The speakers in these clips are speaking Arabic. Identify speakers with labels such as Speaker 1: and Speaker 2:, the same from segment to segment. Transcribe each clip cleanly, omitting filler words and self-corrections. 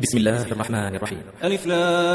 Speaker 1: بسم الله الرحمن الرحيم.
Speaker 2: ألف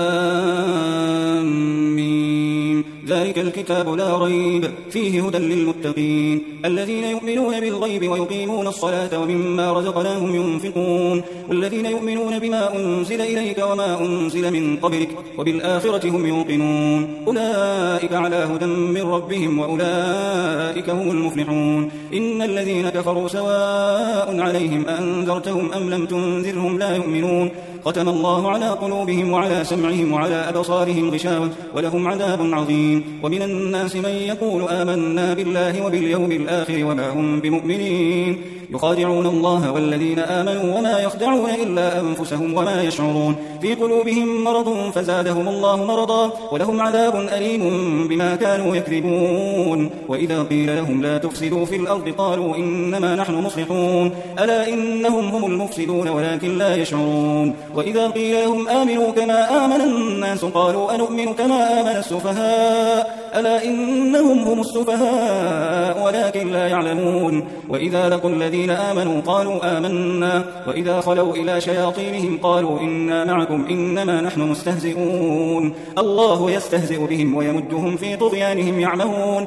Speaker 2: لام ميم. ذلك الكتاب لا ريب فيه هدى للمتقين الذين يؤمنون بالغيب ويقيمون الصلاة ومما رزقناهم ينفقون والذين يؤمنون بما أنزل إليك وما أنزل من قبلك وبالآخرة هم يوقنون أولئك على هدى من ربهم وأولئك هم المفلحون. إن الذين كفروا سواء عليهم أنذرتهم أم لم تنذرهم لا يؤمنون ختم الله على قلوبهم وعلى سمعهم وعلى أبصارهم غشاوة ولهم عذاب عظيم. ومن الناس من يقول آمنا بالله وباليوم الآخر وما هم بمؤمنين يخادعون الله والذين آمنوا وما يخدعون إلا أنفسهم وما يشعرون في قلوبهم مرض فزادهم الله مرضا ولهم عذاب أليم بما كانوا يكذبون. وإذا قيل لهم لا تفسدوا في الأرض قالوا إنما نحن مصلحون ألا إنهم هم المفسدون ولكن لا يشعرون. وإذا قيل لهم آمنوا كما آمن الناس قالوا أنؤمن كما آمن السفهاء ألا إنهم هم السفهاء ولكن لا يعلمون. وإذا لقوا الذين آمنوا قالوا آمنا وإذا خلوا إلى شياطينهم قالوا إنا معكم إنما نحن مستهزئون الله يستهزئ بهم ويمدهم في طغيانهم يعمهون.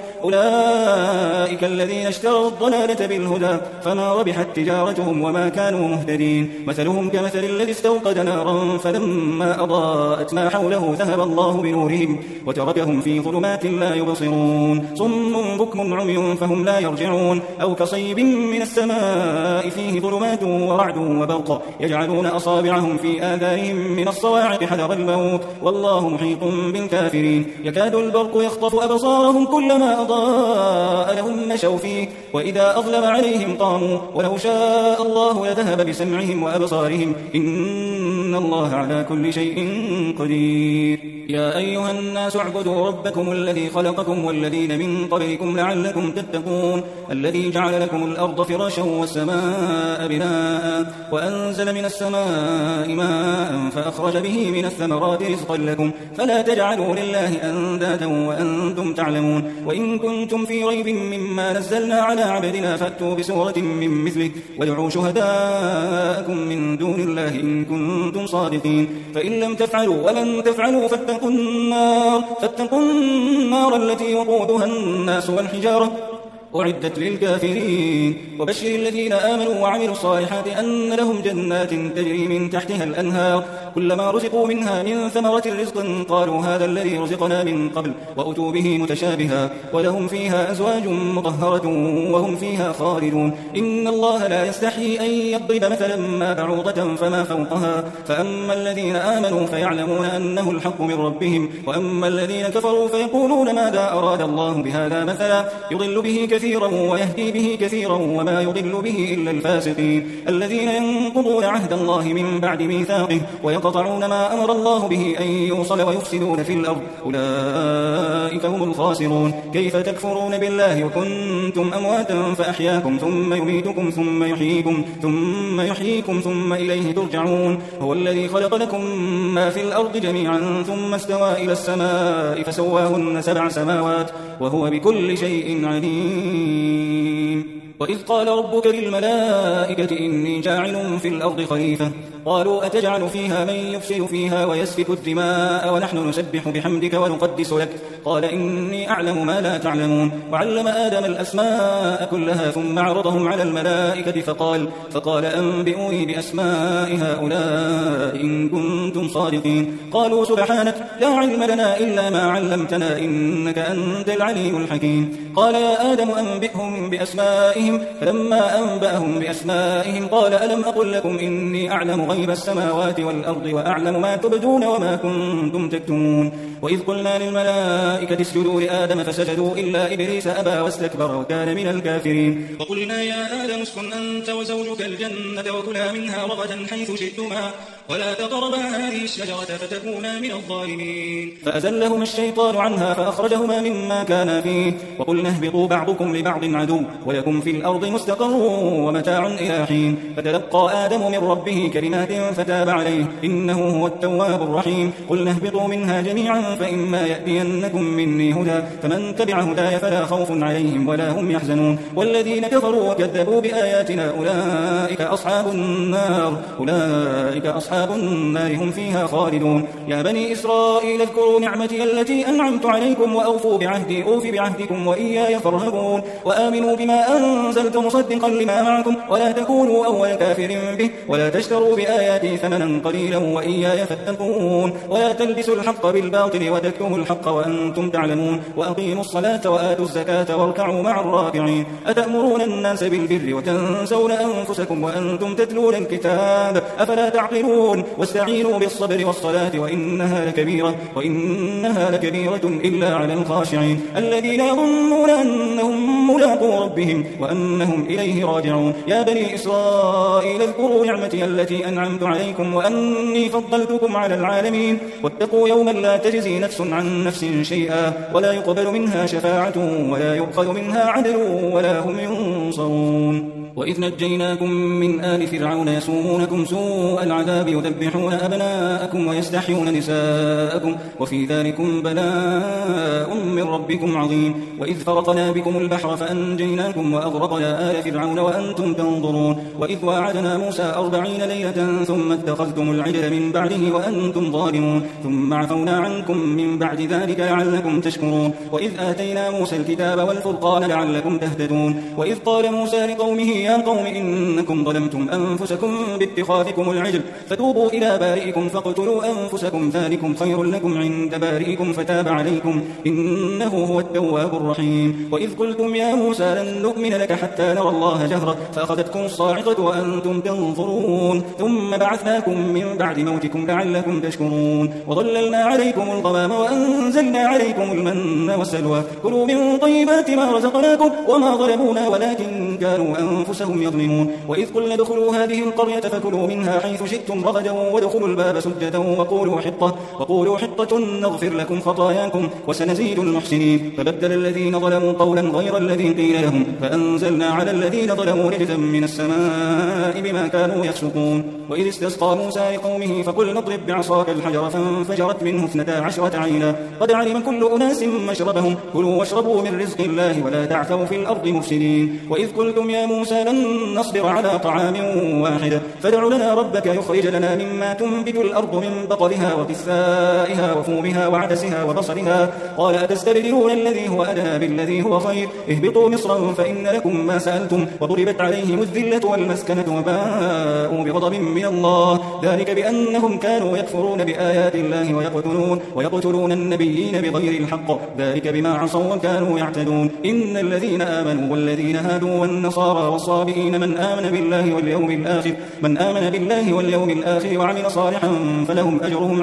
Speaker 2: أولئك الذين اشتروا الضلالة بالهدى فما ربحت تجارتهم وما كانوا مهتدين. مثلهم كمثل الذي استوقد نارا فلما أضاءت ما حوله ذهب الله بنورهم وتركهم في ظلمات لا يبصرون صم بكم عمي فهم لا يرجعون أو كصيب من السماء فيه ظلمات ورعد وبرق يجعلون أصابعهم في آذانهم من الصواعق حذر الموت والله محيط بالكافرين. يكاد البرق يخطف أبصارهم كلما أضاء لهم مشوا فيه وإذا أظلم عليهم قاموا ولو شاء الله لذهب بسمعهم وأبصارهم إن الله على كل شيء قدير. يا أيها الناس اعبدوا ربكم الذي خلقكم والذين من قبلكم لعلكم تتقون الذي جعل لكم الأرض فراشا والسماء بناء وأنزل من السماء ماء فأخرج به من الثمرات رزقا لكم فلا تجعلوا لله أندادا وأنتم تعلمون. وإن كنتم في ريب مما نزلنا على عبدنا فأتوا بسورة من مثله وادعوا شهداءكم من دون الله إن كنتم صادقين فإن لم تفعلوا ولن تفعلوا فاتقوا النار التي وقودها الناس والحجارة أعدت للكافرين. وبشر الذين آمنوا وعملوا الصالحات أن لهم جنات تجري من تحتها الأنهار كلما رزقوا منها من ثمرة رزق قالوا هذا الذي رزقنا من قبل وأتوا به متشابها ولهم فيها أزواج مطهرة وهم فيها خالدون. إن الله لا يستحيي أن يضرب مثلا ما بعوضة فما فوقها فأما الذين آمنوا فيعلمون أنه الحق من ربهم وأما الذين كفروا فيقولون ماذا أراد الله بهذا مثلا يضل به كثيرا ويهدي به كثيرا وما يضل به إلا الفاسقين الذين ينقضون عهد الله من بعد ميثاقه ويقطعون ما أمر الله به أن يوصل ويفسدون في الأرض أولئك هم الخاسرون. كيف تكفرون بالله وكنتم أمواتا فأحياكم ثم يميتكم ثم يحييكم ثم إليه ترجعون. هو الذي خلق لكم ما في الأرض جميعا ثم استوى إلى السماء فسواهن 7 سماوات وهو بكل شيء عليم. وإذ قال ربك للملائكة إني جاعل في الأرض خليفة قالوا أتجعل فيها من يفسد فيها ويسفك الدماء ونحن نسبح بحمدك ونقدس لك قال إني أعلم ما لا تعلمون. وعلم آدم الأسماء كلها ثم عرضهم على الملائكة فقال أنبئوني بأسماء هؤلاء إن كنتم صادقين قالوا سبحانك لا علم لنا إلا ما علمتنا إنك أنت العليم الحكيم. قال يا آدم أنبئهم بأسمائهم فلما أنبأهم بأسمائهم قال ألم أقل لكم إني أعلم غيب السماوات والأرض وأعلم ما تبدون وما كنتم تكتمون. وإذ قلنا للملائكة اسجدوا لآدم فسجدوا إلا إبليس أبى واستكبر وكان من الكافرين. وقلنا يا آدم اسكن أنت وزوجك الجنة وكلا منها رغدا حيث شئتما ولا تقربا هذه الشجرة فتكونا من الظالمين. فأزلهما الشيطان عنها فأخرجهما مما كانا فيه وقلنا اهبطوا بعضكم لبعض عدو ولكم في في الأرض مستقر ومتاع إلى حين. فتلقى آدم من ربه كلمات فتاب عليه إنه هو التواب الرحيم. قلنا اهبطوا منها جميعا فإما يأتينكم مني هدى فمن تبع هداي فلا خوف عليهم ولا هم يحزنون. والذين كفروا وكذبوا بآياتنا أولئك أصحاب النار هم فيها خالدون. يا بني إسرائيل اذكروا نعمتي التي أنعمت عليكم وأوفوا بعهدي أوف بعهدكم وإياي فارهبون. وآمنوا بما أنزلت مصدقا لما معكم ولا تكونوا أول كافر به ولا تشتروا بآياتي ثمنا قليلا وإياي فاتقون. ولا تلبسوا الحق بالباطل وتكتموا الحق وأنتم تعلمون. وأقيموا الصلاة وآتوا الزكاة واركعوا مع الراكعين. أتأمرون الناس بالبر وتنسون أنفسكم وأنتم تتلون الكتاب أفلا تعقلون. واستعينوا بالصبر والصلاة وإنها لكبيرة إلا على الخاشعين الذين يظنون أنهم ملاقو ربهم وأنهم إليه راجعون. يا بني إسرائيل اذكروا نعمتي التي أنعمت عليكم وأني فضلتكم على العالمين. واتقوا يوما لا تجزي نفس عن نفس شيئا ولا يقبل منها شفاعة ولا يؤخذ منها عدل ولا هم ينصرون. وإذ نجيناكم من آل فرعون يسومونكم سوء العذاب يذبحون أبناءكم ويستحيون نساءكم وفي ذلكم بلاء من ربكم عظيم. وإذ فرقنا بكم البحر فأنجيناكم وأغرقنا آل فرعون وأنتم تنظرون. وإذ واعدنا موسى 40 ليلة ثم اتخذتم العجل من بعده وأنتم ظالمون ثم عفونا عنكم من بعد ذلك لعلكم تشكرون. وإذ آتينا موسى الكتاب والفرقان لعلكم تهتدون. وإذ قال موسى لقومه يا قوم إنكم ظلمتم أنفسكم باتخاذكم العجل فتوبوا إلى بارئكم فاقتلوا أنفسكم ذلكم خير لكم عند بارئكم فتاب عليكم إنه هو التواب الرحيم. وإذ قلتم يا موسى لن نؤمن لك حتى نرى الله جهرة فأخذتكم الصاعقة وأنتم تنظرون ثم بعثناكم من بعد موتكم لعلكم تشكرون. وظللنا عليكم الغمام وأنزلنا عليكم المن والسلوى كلوا من طيبات ما رزقناكم وما ظلمونا ولكن كانوا أنفسهم يظلمون. وإذ قلنا ادخلوا هذه القرية فكلوا منها حيث شئتم رغدا وادخلوا الباب سجدا وقولوا حطة نغفر لكم خطاياكم وسنزيد المحسنين. فبدل الذين ظلموا قولا غير الذي قيل لهم فأنزلنا على الذين ظلموا رجزا من السماء بما كانوا يفسقون. وإذ استسقى موسى لقومه فقلنا اضرب بعصاك الحجر فانفجرت منه 12 عينا قد علم كل أناس مشربهم كلوا واشربوا من رزق الله ولا تعثوا في الأرض مفسدين. وإذ قلتم يا موسى لن نصبر على طعام واحد فادع لنا ربك يخرج لنا مما تنبت الأرض من بقلها وقثائها وفومها وعدسها وبصلها قال أتستبدلون الذي هو أدنى بالذي هو خير اهبطوا مصرا فإن لكم ما سألتم وضربت عليهم الذلة والمسكنة وباءوا بغضب من الله ذلك بأنهم كانوا يكفرون بآيات الله ويقتلون النبيين بغير الحق ذلك بما عصوا وكانوا يعتدون. إن الذين آمنوا والذين هادوا والنصارى والصابئين من آمن بالله واليوم الآخر وعمل صالحا فلهم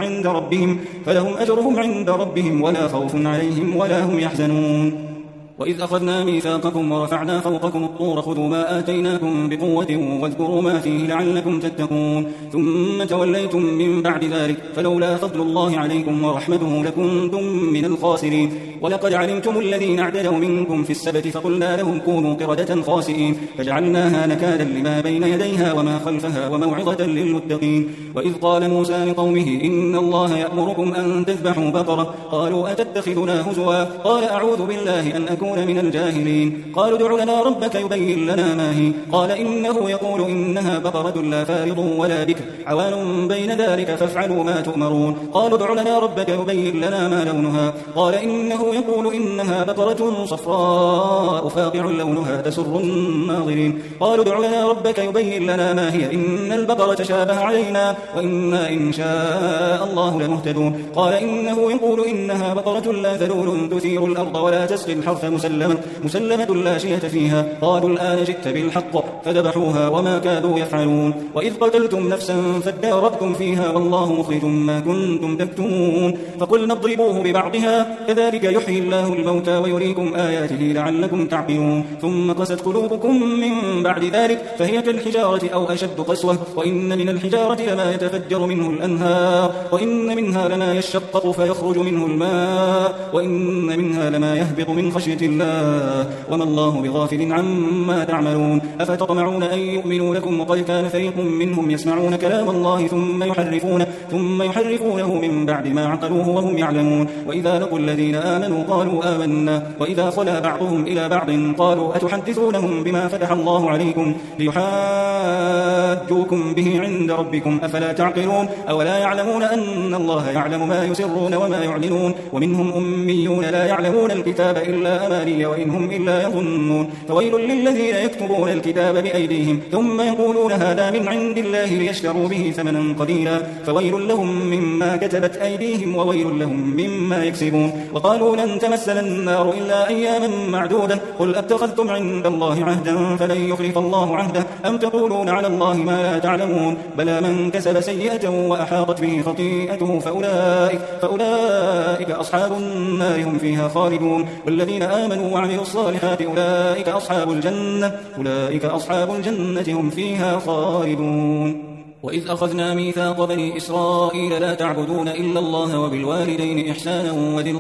Speaker 2: أجرهم عند ربهم ولا خوف عليهم ولا هم يحزنون. وإذ أخذنا ميثاقكم ورفعنا فوقكم الطور خذوا ما آتيناكم بقوة واذكروا ما فيه لعلكم تتقون ثم توليتم من بعد ذلك فلولا فضل الله عليكم ورحمته لكنتم من الخاسرين. ولقد علمتم الذين اعتدوا منكم في السبت فقلنا لهم كونوا قردة خاسئين فجعلناها نكالا لما بين يديها وما خلفها وموعظة للمتقين. وإذ قال موسى لقومه إن الله يأمركم أن تذبحوا بقرة قالوا أتتخذنا هزوا قال أعوذ بالله أن أكون من الجاهلين. قالوا ادع لنا ربك يبين لنا ما هي قال إنه يقول إنها بقرة لا فارض ولا بكر عوان بين ذلك فافعلوا ما تؤمرون. قالوا ادع لنا ربك يبين لنا ما لونها قال إنه يقول إنها بقرة صفراء فاقع لونها تسر الناظرين. قالوا ادع لنا ربك يبين لنا ما هي إن البقرة شابه علينا وإنا إن شاء الله لمهتدون. قال إنه يقول إنها بقرة لا ذلول تثير الأرض ولا تسقي الحرث مسلمة لا شية فيها. قالوا الآن جئت بالحق فذبحوها وما كادوا يفعلون. وإذ قتلتم نفسا فادارأتم فيها والله مخرج ما كنتم تكتمون. فقلنا اضربوه ببعضها كذلك يحيي الله الموتى ويريكم آياته لعلكم تعقلون. ثم قست قلوبكم من بعد ذلك فهي كالحجارة أو أشد قسوة. وإن من الحجارة لما يتفجر منه الأنهار وإن منها لما يشقق فيخرج منه الماء وإن منها لما يهبط من خشية الله وما الله بغافل عما تعملون. أفتطمعون أن يؤمنوا لكم وقد كان فريق منهم يسمعون كلام الله ثم يحرفونه من بعد ما عقلوه وهم يعلمون. وإذا لقوا الذين آمنوا قالوا آمنا وإذا خلا بعضهم إلى بعض قالوا أتحدثونهم بما فتح الله عليكم ليحاجوكم به عند ربكم أفلا تعقلون. أولا يعلمون أن الله يعلم ما يسرون وما يعلنون. ومنهم أميون لا يعلمون الكتاب إلا أماني وإنهم إلا يظنون. فويل للذين يكتبون الكتاب بأيديهم ثم يقولون هذا من عند الله ليشتروا به ثمنا قليلا فويل لهم مما كتبت أيديهم وويل لهم مما يكسبون. وقالوا لن تمسنا النار إلا أياما معدودة قل أتخذتم عند الله عهدا فلن يخلف الله عهده أم تقولون على الله ما لا تعلمون. بلى من كسب سيئة وأحاطت به خطيئته فأولئك أصحاب النار هم فيها خالدون. والذين آمنوا وعملوا الصالحات أولئك أصحاب الجنة هم فيها خالدون. وإذ أخذنا ميثاق بني إسرائيل لا تعبدون إلا الله وبالوالدين إحسانا وذي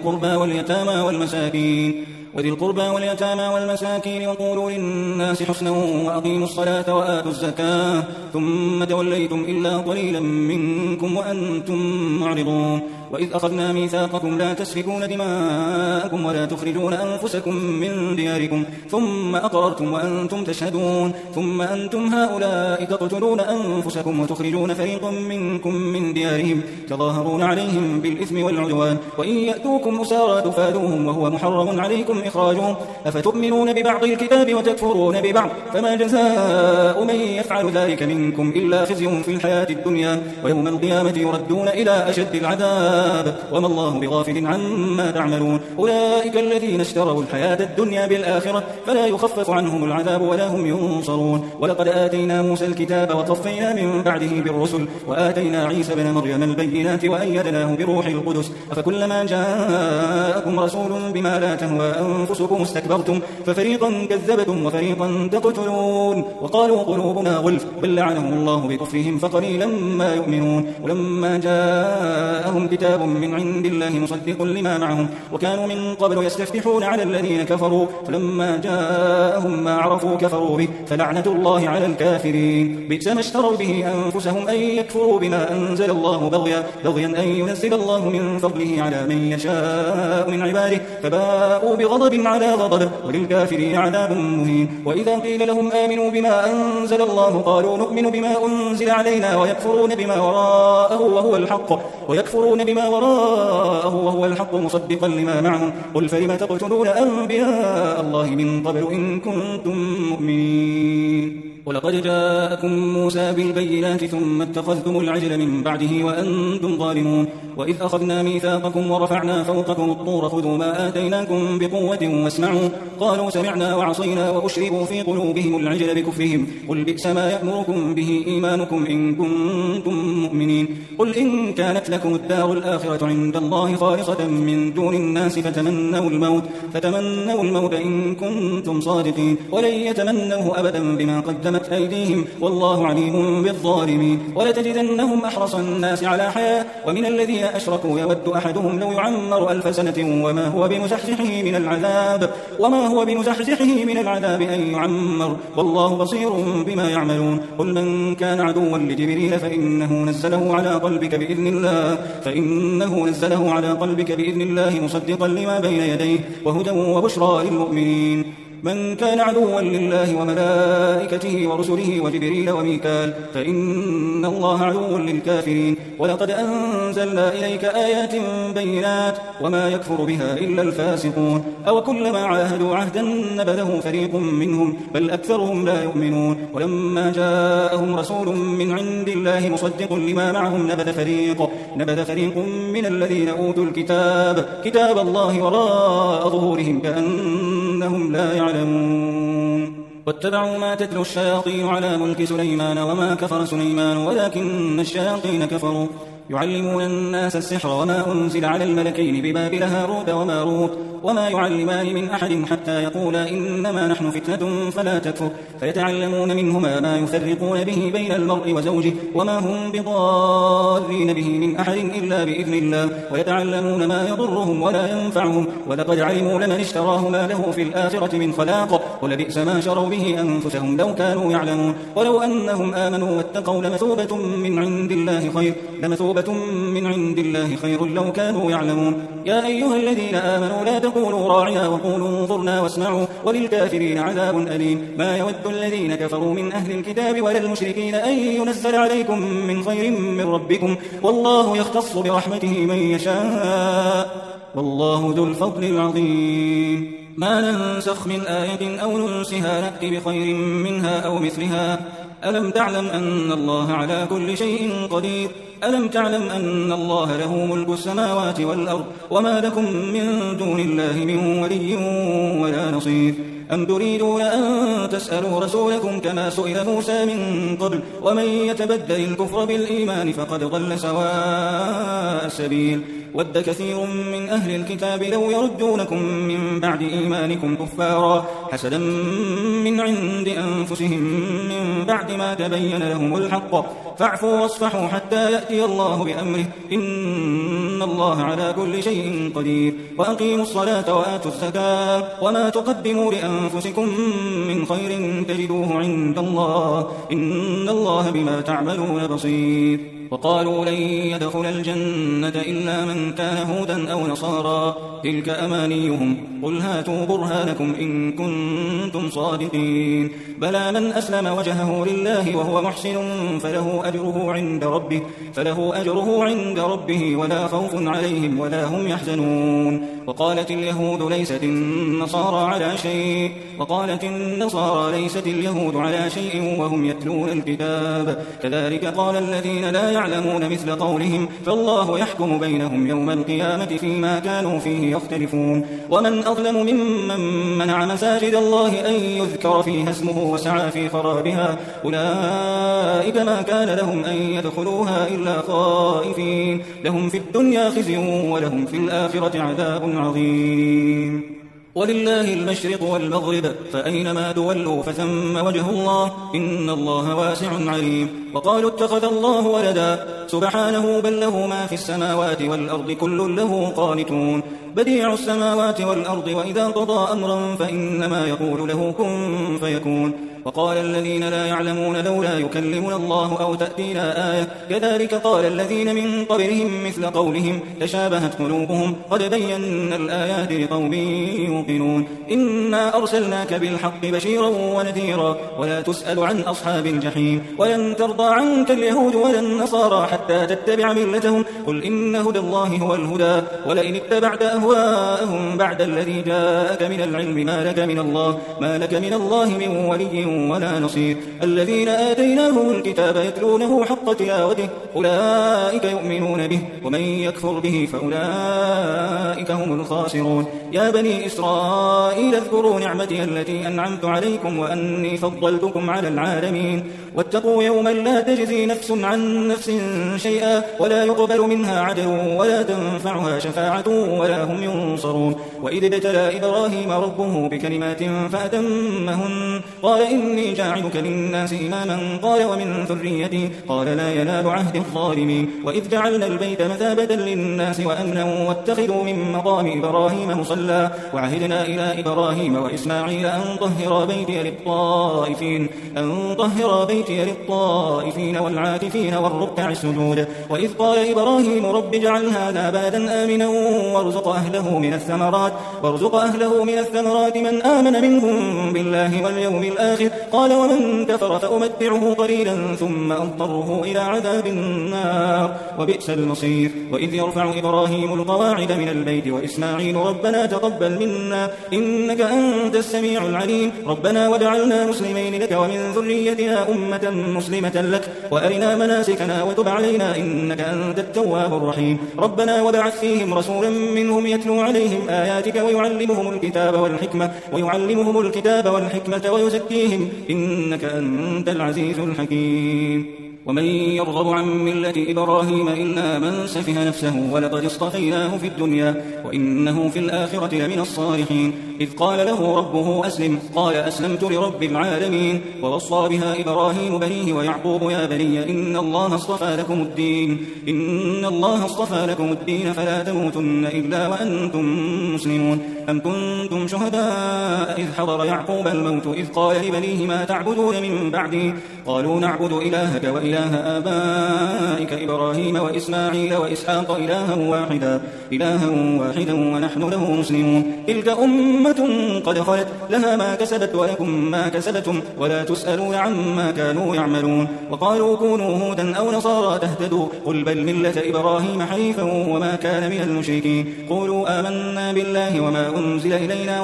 Speaker 2: القربى واليتامى والمساكين وقولوا للناس حسنا وأقيموا الصلاة وآتوا الزكاة ثم توليتم إلا قليلا منكم وأنتم معرضون. وإذ أخذنا ميثاقكم لا تسفكون دماءكم ولا تخرجون أنفسكم من دياركم ثم أقررتم وأنتم تشهدون ثم أنتم هؤلاء تقتلون أنفسكم وتخرجون فريقا منكم من ديارهم تظاهرون عليهم بالإثم والعدوان وإن يأتوكم أسارى تفادوهم وهو محرم عليكم إخراجهم أفتؤمنون ببعض الكتاب وتكفرون ببعض فما جزاء من يفعل ذلك منكم إلا خزي في الحياة الدنيا ويوم القيامة يردون إلى أشد العذاب وما الله بغافل عما تعملون. أولئك الذين اشتروا الحياة الدنيا بالآخرة فلا يخفف عنهم العذاب ولا هم ينصرون. ولقد آتينا موسى الكتاب وقفينا من بعده بالرسل وآتينا عيسى بن مريم البينات وأيدناه بروح القدس أفكلما جاءكم رسول بما لا تهوى أنفسكم استكبرتم ففريقا كذبتم وفريقا تقتلون وقالوا قلوبنا غلف بل لعنهم الله بكفرهم فقليلا ما يؤمنون. ولما جاءهم كتاب من عند الله مصدق لما معهم وكانوا من قبل يستفتحون على الذين كفروا فلما جاءهم ما عرفوا كفروا به فلعنة الله على الكافرين. بئس ما اشتروا به أنفسهم أن يكفروا بما أنزل الله بغيا أن ينزل الله من فضله على من يشاء من عباده فباءوا بغضب على غضب وللكافرين عذاب مهين. وإذا قيل لهم آمنوا بما أنزل الله قالوا نؤمن بما أنزل علينا ويكفرون بما وراءه وهو الحق مصدقا لما معهم قل فلم تقتلون أنبياء الله من قبل إن كنتم مؤمنين. ولقد جاءكم موسى بالبينات ثم اتخذتم العجل من بعده وأنتم ظالمون. وإذ أخذنا ميثاقكم ورفعنا فوقكم الطور خذوا ما آتيناكم بقوة واسمعوا قالوا سمعنا وعصينا وأشربوا في قلوبهم العجل بكفرهم قل بئس ما يأمركم به إيمانكم إن كنتم مؤمنين. قل إن كانت لكم الدار الآخرة عند الله خالصة من دون الناس فتمنوا الموت إن كنتم صادقين ولن يتمنوه أبدا بما قدمت أيديهم والله عليم بالظالمين. ولتجدنهم أحرص الناس على حياة ومن الذين أشركوا يود أحدهم لو يعمر 1000 سنة وما هو بمزحزحه من العذاب أن يعمر والله بصير بما يعملون. قل من كان عدوا لجبريل فإنه نزله على قلبك بإذن الله مصدقا لما بين يديه وهدى وبشرى للمؤمنين. من كان عدوا لله وملائكته ورسله وجبريل وميكال فإن الله عدو للكافرين. ولقد أنزلنا إليك آيات بينات وما يكفر بها إلا الفاسقون. أو كلما عاهدوا عهدا نبذه فريق منهم بل أكثرهم لا يؤمنون. ولما جاءهم رسول من عند الله مصدق لما معهم نبذ فريق من الذين أوتوا كتاب الله وراء ظهورهم كأنهم لا يعلمون. واتبعوا ما تتلو الشياطين على ملك سليمان وما كفر سليمان ولكن الشياطين كفروا يعلمون الناس السحر وما أنزل على الملكين ببابل هاروت وماروت وما يعلمان من أحد حتى يقولا إنما نحن فتنة فلا تكفر فيتعلمون منهما ما يفرقون به بين المرء وزوجه وما هم بضارين به من أحد إلا بإذن الله ويتعلمون ما يضرهم ولا ينفعهم ولقد علموا لمن اشتراه ما له في الآخرة من خلاق ولبئس ما شروا به أنفسهم لو كانوا يعلمون ولو أنهم آمنوا واتقوا لمثوبة من عند الله خير لو كانوا يعلمون يا أيها الذين آمنوا لا تقولوا راعنا وقولوا انظرنا واسمعوا وللكافرين عذاب أليم ما يود الذين كفروا من أهل الكتاب ولا المشركين أن ينزل عليكم من خير من ربكم والله يختص برحمته من يشاء والله ذو الفضل العظيم ما ننسخ من آية أو ننسها نأتي بخير منها أو مثلها ألم تعلم أن الله على كل شيء قدير ألم تعلم أن الله له ملك السماوات والأرض وما لكم من دون الله من ولي ولا نصير أم تريدون أن تسألوا رسولكم كما سئل موسى من قبل ومن يتبدل الكفر بالإيمان فقد ضل سواء السبيل ود كثير من أهل الكتاب لو يردونكم من بعد إيمانكم كفارا حسدا من عند أنفسهم من بعد ما تبين لهم الحق فاعفوا واصفحوا حتى يأتي الله بأمره إن الله على كل شيء قدير وأقيموا الصلاة وآتوا الزكاة وما تقدموا لأنفسكم من خير تجدوه عند الله إن الله بما تعملون بصير وقالوا لن يدخل الجنة إلا من كان هودا أو نصارى تلك أمانيهم قل هاتوا برهانكم إن كنتم صادقين بلى من أسلم وجهه لله وهو محسن فله أجره عند ربه ولا خوف عليهم ولا هم يحزنون وقالت اليهود ليست النصارى ليست اليهود على شيء وهم يتلون الكتاب كذلك قال الذين لا يعلمون مثل قولهم فالله يحكم بينهم يوم القيامة فيما كانوا فيه يختلفون ومن أظلم ممن منع مساجد الله أن يذكر فيها اسمه وسعى في خرابها أولئك ما كان لهم أن يدخلوها إلا خائفين لهم في الدنيا خزي ولهم في الآخرة عذاب عظيم ولله المشرق والمغرب فأينما تولوا فثم وجه الله إن الله واسع عليم وقالوا اتخذ الله ولدا سبحانه بل له ما في السماوات والأرض كل له قانتون بديع السماوات والأرض وإذا قضى أمرا فإنما يقول له كن فيكون وقال الذين لا يعلمون لولا يكلمنا الله أو تأتينا آية كذلك قال الذين من قبلهم مثل قولهم تشابهت قلوبهم قد بينا الآيات لقوم يوقنون إنا أرسلناك بالحق بشيرا ونذيرا ولا تسأل عن أصحاب الجحيم ولن ترضى عنك اليهود ولا النصارى حتى تتبع ملتهم قل إن هدى الله هو الهدى ولئن اتبعت أهواءهم بعد الذي جاءك من العلم ما لك من الله من ولي ولا نصير الذين آتيناهم الكتاب يتلونه حق تلاوته أولئك يؤمنون به ومن يكفر به فأولئك هم الخاسرون يا بني إسرائيل اذكروا نعمتي التي أنعمت عليكم وأني فضلتكم على العالمين واتقوا يوما لا تجزي نفس عن نفس شيئا ولا يقبل منها عدل ولا تنفعها شفاعة ولا هم ينصرون وإذ ابتلى إبراهيم ربه بكلمات فأتمهن قال إني جاعلك للناس إماما قال ومن ذريتي قال لا ينال عهد الظالمين وإذ جعلنا البيت مثابة للناس وأمنا واتخذوا من مقام إبراهيم مصلى وعهدنا إلى إبراهيم وإسماعيل أن طهر بيتي للطائفين والعاكفين والركع السجود وإذ قال إبراهيم رب اجعل هذا بلدا آمنا وارزق أهله من الثمرات من آمن منهم بالله واليوم الآخر قال ومن كفر فأمتعه قليلا ثم أضطره إلى عذاب النار وبئس المصير وإذ يرفع إبراهيم القواعد من البيت وإسماعيل ربنا تقبل منا إنك أنت السميع العليم ربنا واجعلنا مسلمين لك ومن ذريتنا أمة مسلمة لك وأرنا مناسكنا وتب علينا إنك أنت التواب الرحيم ربنا وبعث فيهم رسولا منهم يتلو عليهم آياتك ويعلمهم الكتاب والحكمة ويزكيهم بهم إنك أنت العزيز الحكيم. ومن يرغب عن ملة إبراهيم إلا من سفه نفسه ولقد اصطفيناه في الدنيا وإنه في الآخرة لمن الصالحين. إذ قال له ربه أسلم قال أسلمت لرب العالمين. ووصى بها إبراهيم بنيه ويعقوب يا بني إن الله اصطفى لكم الدين فلا تموتن إلا وأنتم مسلمون. أم كنتم شهداء إذ حضر يعقوب الموت إذ قال لبنيه ما تعبدون من بعدي قالوا نعبد إلهك وإله آبائك إبراهيم وإسماعيل وإسحاق إلها واحدا ونحن له مسلمون. تلك أمة قد خلت لها ما كسبت ولكم ما كسبتم ولا تسألون عما كانوا يعملون. وقالوا كونوا هودا أو نصارى تهتدوا قل بل ملة إبراهيم حنيفا وما كان من المشركين. قولوا آمنا بالله وما أنزل إلينا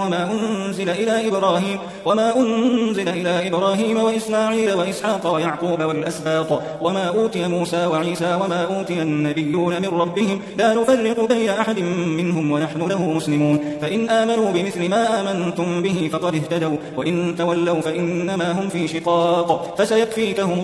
Speaker 2: وما أنزل إلى إبراهيم وإسماعيل وإسحاق ويعقوب والأسباط وما أوتي موسى وعيسى وما أوتي النبيون من ربهم لا نفرق بين أحد منهم ونحن له مسلمون. فإن آمنوا بمثل ما آمنتم به فقد اهتدوا وإن تولوا فإنما هم في شقاق فسيكفيكهم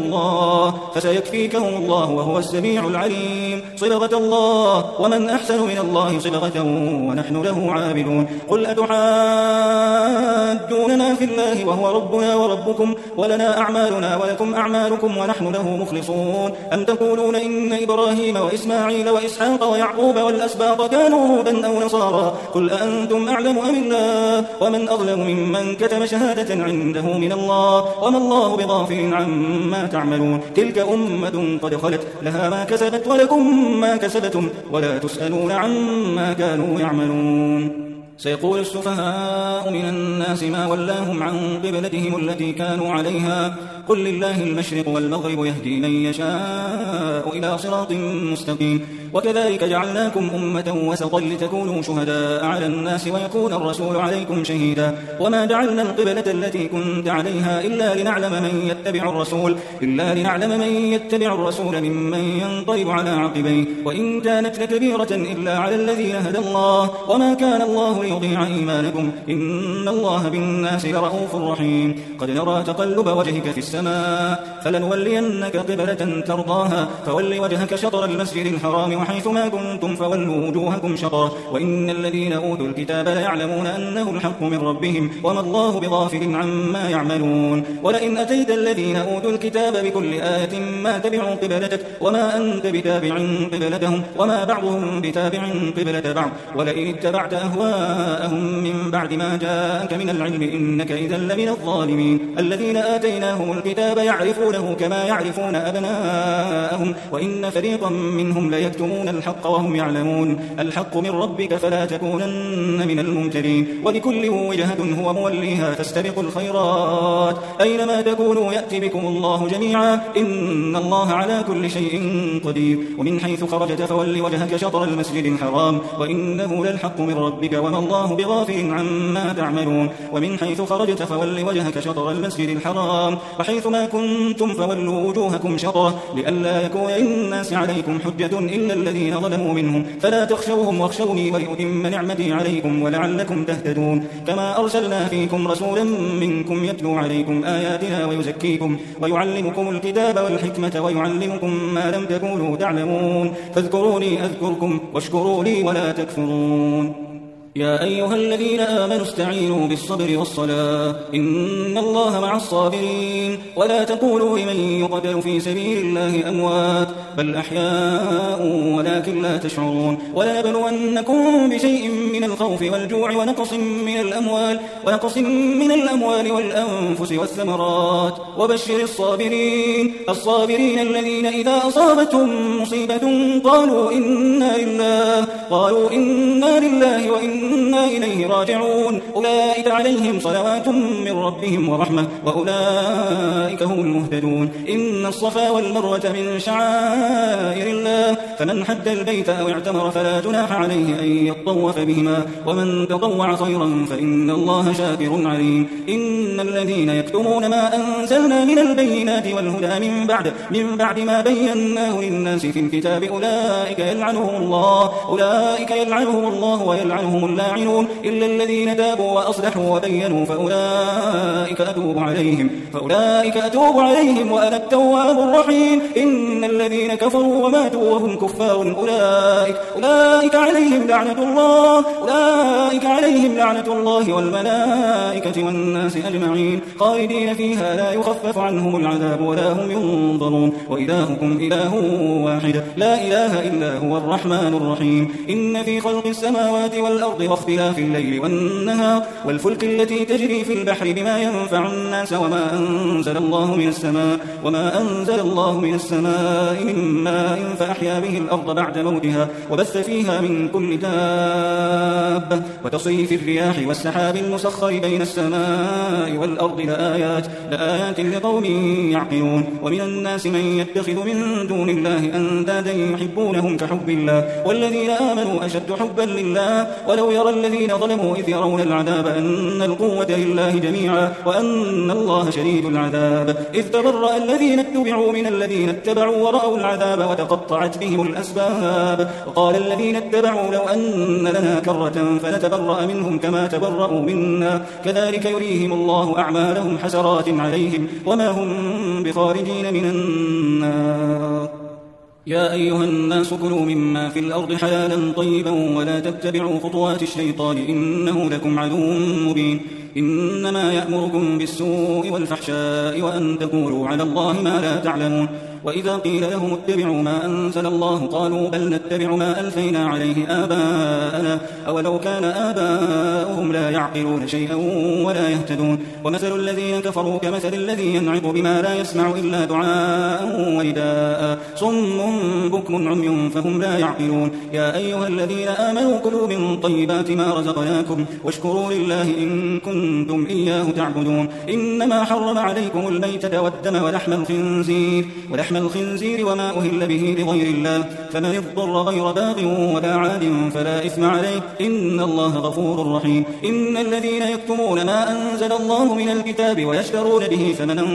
Speaker 2: الله وهو السميع العليم. صبغة الله ومن أحسن من الله صبغة ونحن له عابدون. قل أتحاجوننا في الله وهو ربنا وربكم ولنا أعمالنا ولكم أعمالكم ونحن له مخلصون. أم تقولون إن إبراهيم وإسماعيل وإسحاق ويعقوب والأسباط كانوا هودا أو نصارى قل أنتم أعلم أم الله ومن أظلم ممن كتم شهادة عنده من الله وما الله بغافل عما تعملون. تلك أمة قد خلت لها ما كسبت ولكم ما كسبتم ولا تسألون عما كانوا يعملون. سيقول السفهاء من الناس ما ولاهم عن قبلتهم التي كانوا عليها قل لله المشرق والمغرب يهدي من يشاء إلى صراط مستقيم. وكذلك جعلناكم أمة وسطا لتكونوا شهداء على الناس ويكون الرسول عليكم شهيدا. وما جعلنا القبلة التي كنت عليها إلا لنعلم من يتبع الرسول ممن ينقلب على عقبيه وإن كانت لكبيرة إلا على الذين هدى الله وما كان الله ليضيع إيمانكم إن الله بالناس لرؤوف رحيم. قد نرى تقلب وجهك في السماء فلنولينك قبلة ترضاها فول وجهك شطر المسجد الحرام وحيث ما كنتم فولوا وجوهكم شطره وإن الذين أوتوا الكتاب ليعلمون أنه الحق من ربهم وما الله بغافل عما يعملون. ولئن أتيت الذين أوتوا الكتاب بكل آية ما تبعوا قبلتك وما أنت بتابع قبلتهم وما بعضهم بتابع قبلة بعض ولئن اتبعت أهواءهم من بعد ما جاءك من العلم إنك إذا لمن الظالمين. الذين آتيناهم الكتاب يعرفونه كما يعرفون أبناءهم وإن فريقا منهم ليكتمون الحق وهم يعلمون. الحق من ربك فلا تكونن من الممترين. ولكل وجهة هو موليها فاستبقوا الخيرات أينما تكونوا يأتي بكم الله جميعا إن الله على كل شيء قدير. ومن حيث خرجت فول وجهك شطر المسجد الحرام وإنه للحق من ربك وما الله بغافل عما تعملون. ومن حيث خرجت فول وجهك شطر المسجد الحرام وحيث ما كنتم فولوا وجوهكم شطره لئلا يكون للناس عليكم حجة إلا الذين ظلموا منهم فلا تخشوهم واخشوني ولأتم نعمتي عليكم ولعلكم تهتدون. كما أرسلنا فيكم رسولا منكم يتلو عليكم آياتنا ويزكيكم ويعلمكم الكتاب والحكمة ويعلمكم ما لم تكونوا تعلمون. فاذكروني أذكركم واشكروا لي ولا تكفرون. يا أيها الذين آمنوا استعينوا بالصبر والصلاة إن الله مع الصابرين. ولا تقولوا لمن يقتل في سبيل الله أموات بل أحياء ولكن لا تشعرون. ولنبلونكم بشيء من الخوف والجوع ونقص من الأموال والأنفس والثمرات وبشر الصابرين الذين إذا أصابتهم مصيبة قالوا إنا لله وإنا إليه راجعون. أولئك عليهم صلوات من ربهم ورحمة وأولئك هم المهتدون. إن الصفا والمروة من شعائر الله فمن حج البيت أو اعتمر فلا جناح عليه أن يطوف بهما، ومن تطوع خيرا فإن الله شاكر عليم. إن الذين يكتمون ما أنزلنا من البينات والهدى من بعد ما بيناه للناس في الكتاب أولئك يلعنهم الله ويلعنهم اللاعنون، إلا الذين تابوا وأصلحوا وبينوا فأولئك أتوب عليهم وأنا التواب الرحيم. إن الذين كفروا وماتوا وهم كفار أولئك عليهم لعنة الله والملائكة والناس أجمعين خالدين فيها لا يخفف عنهم العذاب ولا هم ينظرون. وإلهكم إله واحد لا إله إلا هو الرحمن الرحيم. إن في خلق السماوات والأرض واختلاف الليل والنهار والفلك التي تجري في البحر بما ينفع الناس وما أنزل الله من السماء من ماء فأحيا به الأرض بعد موتها وبث فيها من كل دابة وتصريف الرياح والسحاب المسخر بين السماء والأرض لآيات لقوم يعقلون. ومن الناس من يتخذ من دون الله أندادا يحبونهم كحب الله والذين آمنوا أشد حبا لله. ولو يرى الذين ظلموا إذ يرون العذاب أن القوة لله جميعا وأن الله شديد العذاب. إذ تبرأ الذين اتبعوا من الذين اتبعوا ورأوا العذاب وتقطعت بهم الأسباب. وقال الذين اتبعوا لو أن لنا كرة فنتبرأ منهم كما تبرأوا منا كذلك يريهم الله أعمالهم حسرات عليهم وما هم بخارجين من النار. يا أيها الناس كلوا مما في الأرض حلالا طيبا ولا تتبعوا خطوات الشيطان إنه لكم عدو مبين. إنما يأمركم بالسوء والفحشاء وأن تقولوا على الله ما لا تعلمون. وإذا قيل لهم اتبعوا ما أنزل الله قالوا بل نتبع ما ألفينا عليه آباءنا أولو كان آباؤهم لا يعقلون شيئا ولا يهتدون. ومثل الذين كفروا كمثل الذي ينعق بما لا يسمع إلا دعاء ونداء صم بكم عمي فهم لا يعقلون. يا أيها الذين آمنوا كلوا من طيبات ما رزقناكم واشكروا لله إن كنتم إياه تعبدون. إنما حرم عليكم الميتة والدم ولحم الخنزير وما أهل به لغير الله فمن اضطر غير باغ ولا عاد فلا إثم عليه إن الله غفور رحيم. إن الذين يكتمون ما أنزل الله من الكتاب ويشترون به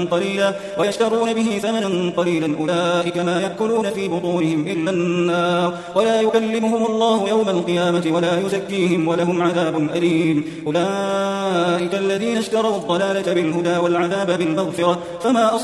Speaker 2: ثمنا قليلا أولئك ما يأكلون في بطونهم إلا النار ولا يكلمهم الله يوم القيامة ولا يزكيهم ولهم عذاب أليم. أولئك الذين اشتروا الضلالة بالهدى والعذاب بالمغفرة فما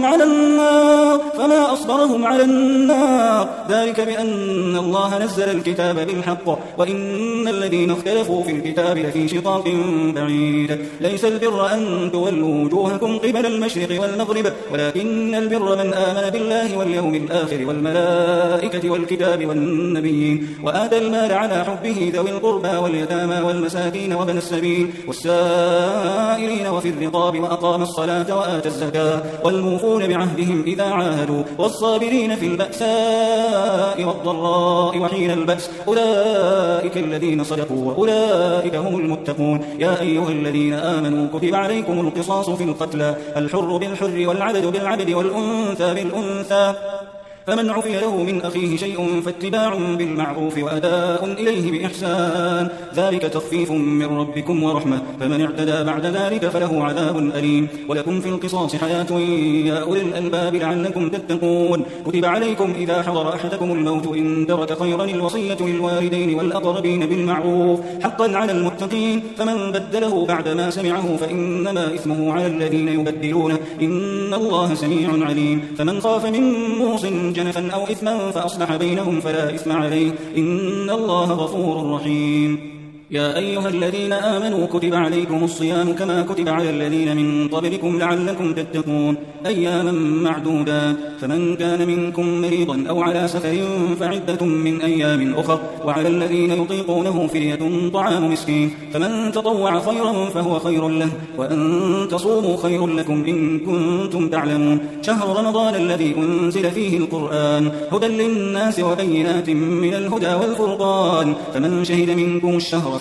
Speaker 2: أصبرهم على النار ذلك بأن الله نزل الكتاب بالحق وإن الذين اختلفوا في الكتاب لفي شقاق بعيد. ليس البر أن تولوا وجوهكم قبل المشرق والمغرب ولكن البر من آمن بالله واليوم الآخر والملائكة والكتاب والنبيين وآتى المال على حبه ذوي القربى واليتامى والمساكين وابن السبيل والسائلين وفي الرقاب وأقام الصلاة وآتى الزكاة والموفون بعهدهم إذا عاهدوا والصابرين في البأساء والضراء وحين البأس أولئك الذين صدقوا وأولئك هم المتقون. يا أيها الذين آمنوا كتب عليكم القصاص في القتلى الحر بالحر والعبد بالعبد والأنثى بالأنثى فمن عفي له من أخيه شيء فاتباع بالمعروف وأداء إليه بإحسان ذلك تخفيف من ربكم ورحمة فمن اعتدى بعد ذلك فله عذاب أليم. ولكم في القصاص حياة يا أولي الألباب لعلكم تتقون. كتب عليكم إذا حضر أحدكم الموت إن ترك خيرا الوصية للوالدين والأقربين بالمعروف حقا على المتقين فمن بدله بعدما سمعه فإنما إثمه على الذين يبدلونه إن الله سميع عليم. فمن خاف من موص جنفا أو إثما فأصلح بينهم فلا إثم عليه إن الله غفور رحيم. يا أيها الذين آمنوا كتب عليكم الصيام كما كتب على الذين من قبلكم لعلكم تتقون أياما معدودات فمن كان منكم مريضا أو على سفر فعدة من أيام أخر وعلى الذين يطيقونه فدية طعام مسكين فمن تطوع خيرا فهو خير له وأن تصوموا خير لكم إن كنتم تعلمون. شهر رمضان الذي أنزل فيه القرآن هدى للناس وبينات من الهدى والفرقان فمن شهد منكم الشهر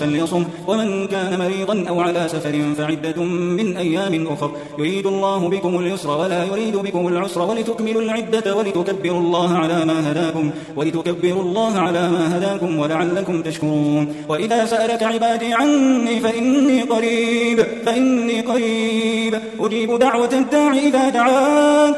Speaker 2: فليصم، ومن كان مريضا أو على سفر فعدة من أيام أخر، يريد الله بكم اليسر ولا يريد بكم العسر، ولتكملوا العدة ولتكبروا الله على ما هداكم ولعلكم تشكرون. وإذا سألك عبادي عني فإني قريب أجيب دعوة الداع إذا دعان،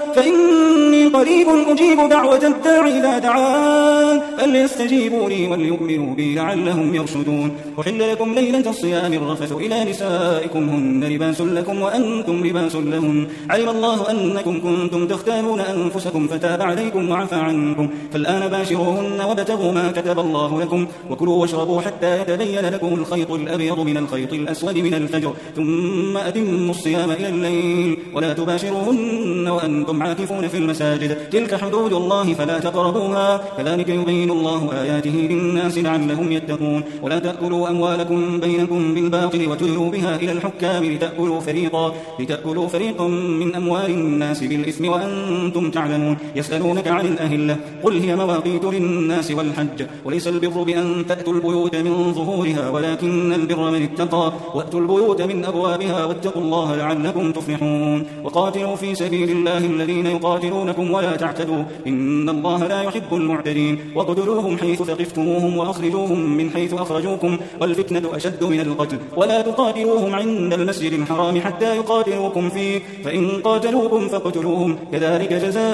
Speaker 2: فليستجيبوا لي وليؤمنوا بي لعلهم يرشدون. أحل لكم ليلة الصيام الرفث إلى نسائكم هن لباس لكم وأنتم لباس لهن، علم الله أنكم كنتم تختارون أنفسكم فتاب عليكم وعفى عنكم، فالآن باشروهن وابتغوا ما كتب الله لكم، وكلوا واشربوا حتى يتبين لكم الخيط الأبيض من الخيط الأسود من الفجر، ثم أتموا الصيام إلى الليل، ولا تباشروهن وأنتم عاكفون في المساجد، تلك حدود الله فلا تقربوها، كذلك يبين الله آياته للناس لعلهم يتقون. ولا تأكلوا أموالكم بينكم بالباطل وتدلوا بها إلى الحكام لتأكلوا فريقا من أموال الناس بالإثم وأنتم تعلمون. يسألونك عن الأهلة، قل هي مواقيت للناس والحج، وليس البر بأن تأتوا البيوت من ظهورها، ولكن البر من اتقى، وأتوا البيوت من أبوابها، واتقوا الله لعلكم تفلحون. وقاتلوا في سبيل الله الذين يقاتلونكم ولا تعتدوا، إن الله لا يحب المعتدين. واقتلوهم حيث ثقفتموهم وأخرجوهم من حيث أخرجوكم، والفتنة أشد من القتل، ولا تقاتلوهم عند المسجد الحرام حتى يقاتلوكم فيه، فإن قاتلوكم فاقتلوهم، كذلك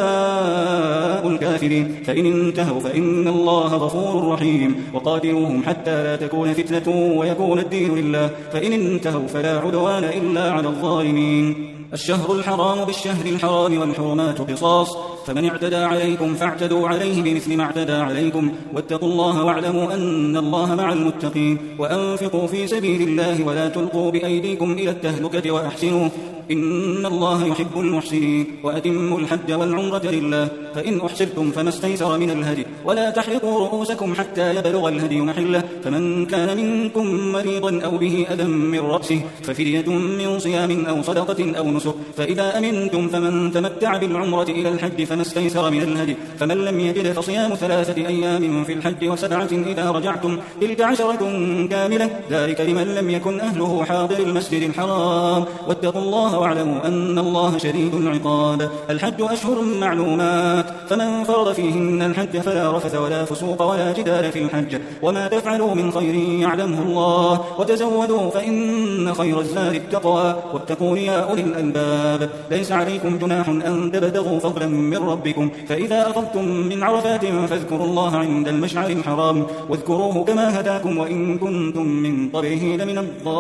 Speaker 2: جزاء الكافرين. فإن انتهوا فإن الله غفور رحيم. وقاتلوهم حتى لا تكون فتنة ويكون الدين لله، فإن انتهوا فلا عدوان إلا على الظالمين. الشهر الحرام بالشهر الحرام والحرمات قصاص، فمن اعتدى عليكم فاعتدوا عليه بمثل ما اعتدى عليكم، واتقوا الله واعلموا أن الله مع المتقين. وأنفقوا في سبيل الله ولا تلقوا بأيديكم إلى التهلكة وأحسنوا إن الله يحب المحسنين. وأتموا الحج والعمرة لله، فإن أحسرتم فما استيسر من الهدي، ولا تحلقوا رؤوسكم حتى يبلغ الهدي محله، فمن كان منكم مريضا أو به أذى من رأسه ففدية من صيام أو صدقة أو نسك، فإذا أمنتم فمن تمتع بالعمرة إلى الحج فما استيسر من الهدي، فمن لم يجد فصيام 3 أيام في الحج و7 إذا رجعتم، تلك 10 كاملة، ذلك لمن لم يكن أهله حاضر المسجد الحرام. واتقوا الله واعلموا أن الله شديد العقاب. الحج أشهر معلومات، فمن فرض فيهن الحج فلا رفث ولا فسوق ولا جدال في الحج، وما تفعلوا من خير يعلمه الله، وتزودوا فإن خير الزاد التقوى، واتقوا يا أولي الألباب. ليس عليكم جناح أن تبتغوا فضلا من ربكم، فإذا أفضتم من عرفات فاذكروا الله عند المشعر الحرام، واذكروه كما هداكم وإن كنتم من قبله لمن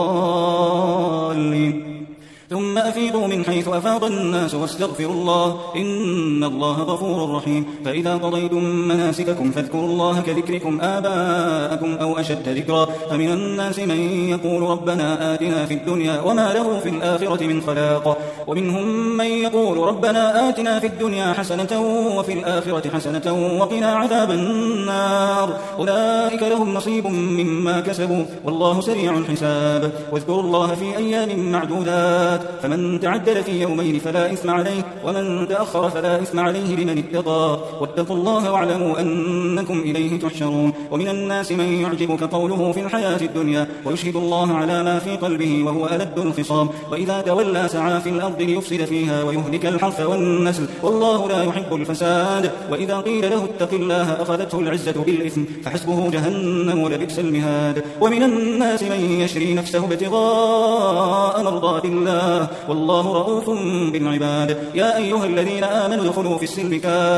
Speaker 2: الضالين. ثم أفيضوا من حيث أفاض الناس واستغفروا الله إن الله غفور رحيم. فإذا قضيتم مناسككم فاذكروا الله كذكركم آباءكم أو أشد ذكرا. فمن الناس من يقول ربنا آتنا في الدنيا وما له في الآخرة من خلاق، ومنهم من يقول ربنا آتنا في الدنيا حسنة وفي الآخرة حسنة وقنا عذاب النار. أولئك لهم نصيب مما كسبوا والله سريع الحساب. واذكروا الله في أيام معدودات، فمن تعجل في يومين فلا إثم عليه، ومن تأخر فلا إثم عليه لمن اتقى. واتقوا الله واعلموا أنكم إليه تحشرون. ومن الناس من يعجبك قوله في الحياة الدنيا ويشهد الله على ما في قلبه وهو ألد الخصام، وإذا تولى سعى في الأرض ليفسد فيها ويهلك الحرث والنسل والله لا يحب الفساد. وإذا قيل له اتق الله أخذته العزة بالإثم فحسبه جهنم ولبئس المهاد. ومن الناس من يشري نفسه ابتغاء مرضات الله والله رؤوف بالعباد. يا أيها الذين آمنوا ادخلوا في السلم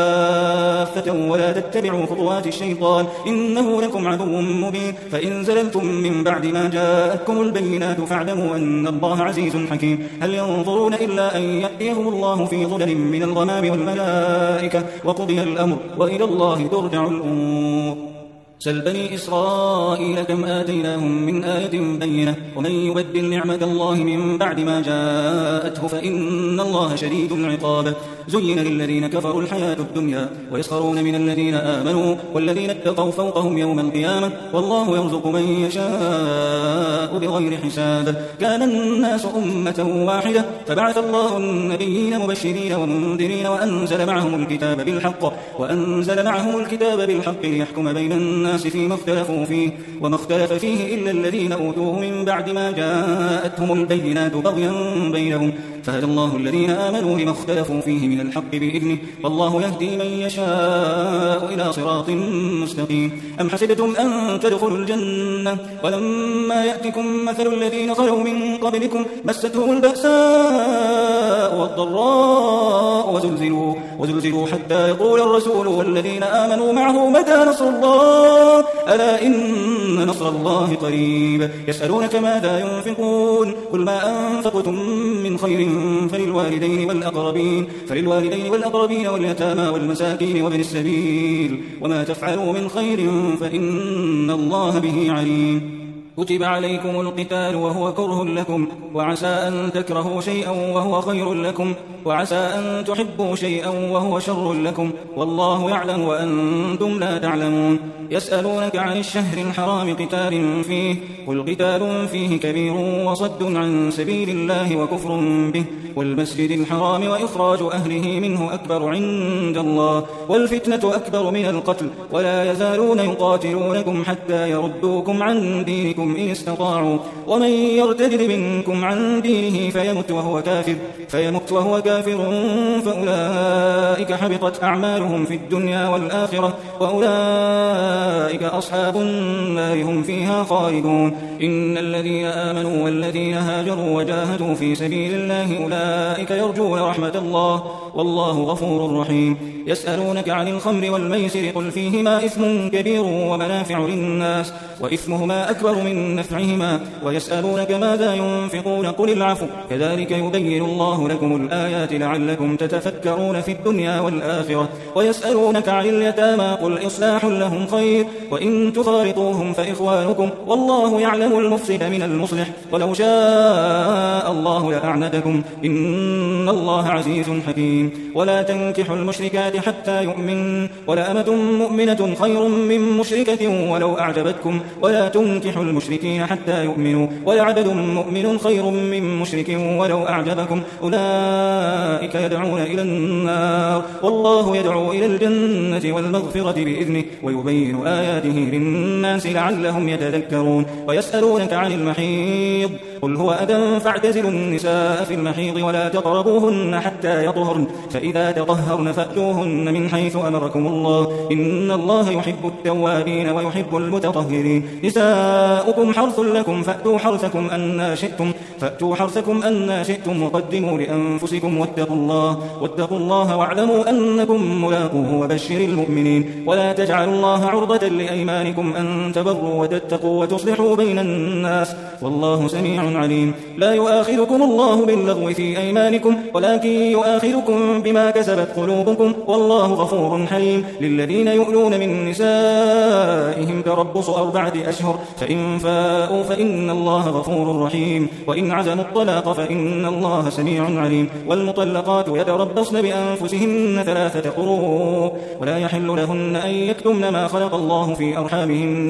Speaker 2: كافة ولا تتبعوا خطوات الشيطان إنه لكم عدو مبين. فإن زللتم من بعد ما جاءتكم البينات فاعلموا أن الله عزيز حكيم. هل ينظرون إلا أن يأتيهم الله في ظلل من الغمام والملائكة وقضي الأمر وإلى الله ترجع الأمور. سل بني إسرائيل كم آتيناهم من آية بينة ومن يبدل نعمة الله من بعد ما جاءته فإن الله شديد العقاب. زين للذين كفروا الحياة الدنيا ويسخرون من الذين آمنوا والذين اتقوا فوقهم يوم القيامة والله يرزق من يشاء بغير حساب. كان الناس أمة واحدة فبعث الله النبيين مبشرين ومنذرين وأنزل معهم الكتاب بالحق وأنزل معهم الكتاب بالحق ليحكم بين الناس فيما اختلفوا فيه وما اختلف فيه إلا الذين أوتوه من بعد ما جاءتهم البينات بغيا بينهم فهدى الله الذين آمنوا لما اختلفوا فيه من الحق بإذنه والله يهدي من يشاء إلى صراط مستقيم. أم حسبتم أن تدخلوا الجنة ولما يأتكم مثل الذين خلوا من قبلكم مستهم البأساء والضراء وزلزلوا حتى يقول الرسول والذين آمنوا معه متى نصر الله ألا إن نصر الله قريب. يسألونك ماذا ينفقون قل ما أنفقتم من خير فللوالدين والأقربين واليتامى والمساكين وابن السبيل وما تفعلوا من خير فإن الله به عليم. كتب عليكم القتال وهو كره لكم وعسى أن تكرهوا شيئا وهو خير لكم وعسى أن تحبوا شيئا وهو شر لكم والله يعلم وأنتم لا تعلمون. يسألونك عن الشهر الحرام قتال فيه قل قتال فيه كبير وصد عن سبيل الله وكفر به والمسجد الحرام وإخراج أهله منه أكبر عند الله والفتنة أكبر من القتل ولا يزالون يقاتلونكم حتى يردوكم عن دينكم إن استطاعوا ومن يرتد منكم عن دينه فيمت وهو كافر فأولئك حبطت أعمالهم في الدنيا والآخرة وأولئك أصحاب النار هم فيها خالدون. إن الذين آمنوا والذين هاجروا وجاهدوا في سبيل الله أولئك يرجون رحمة الله والله غفور رحيم. يسألونك عن الخمر والميسر قل فيهما إثم كبير ومنافع للناس وإثمهما أكبر من نفعهما ويسألونك ماذا ينفقون قل العفو كذلك يبين الله لكم الآيات لعلكم تتفكرون في الدنيا والآخرة. ويسألونك عن اليتامى قل إصلاح لهم خير وإن تخالطوهم فإخوانكم والله يعلم المفسد من المصلح ولو شاء الله لأعنتكم إن الله عزيز حكيم. ولا تنكحوا المشركات حتى يؤمن ولأمة مؤمنة خير من مشركة ولو أعجبتكم ولا تنكحوا المشركين حتى يؤمنوا ولعبد مؤمن خير من مشرك ولو أعجبكم أولئك يدعون إلى النار والله يدعو إلى الجنة والمغفرة بإذنه ويبين آياته للناس لعلهم يتذكرون. ويسألونك عن المحيض قل هو أذى فاعتزلوا النساء في المحيض ولا تقربوهن حتى يطهرن فإذا تطهرن فأتوهن من حيث أمركم الله إن الله يحب التوابين ويحب المتطهرين. نساؤكم حرث لكم فأتوا حرثكم أن شئتم وقدموا لأنفسكم واتقوا الله واعلموا أنكم ملاقوه وبشر المؤمنين. ولا تجعلوا الله عرضة لأيمانكم أن تبروا وتتقوا وتصلحوا بين الناس والله سميع عليم. لا يؤاخذكم الله باللغو في أيمانكم ولكن يؤاخذكم بما كسبت قلوبكم والله غفور حليم. للذين يؤلون من نسائهم تربص 4 أشهر فإن فاءوا فإن الله غفور رحيم وإن عزموا الطلاق فإن الله سميع عليم. والمطلقات يتربصن بأنفسهن 3 قروء ولا يحل لهن أن يكتمن ما خلق الله في أرحامهن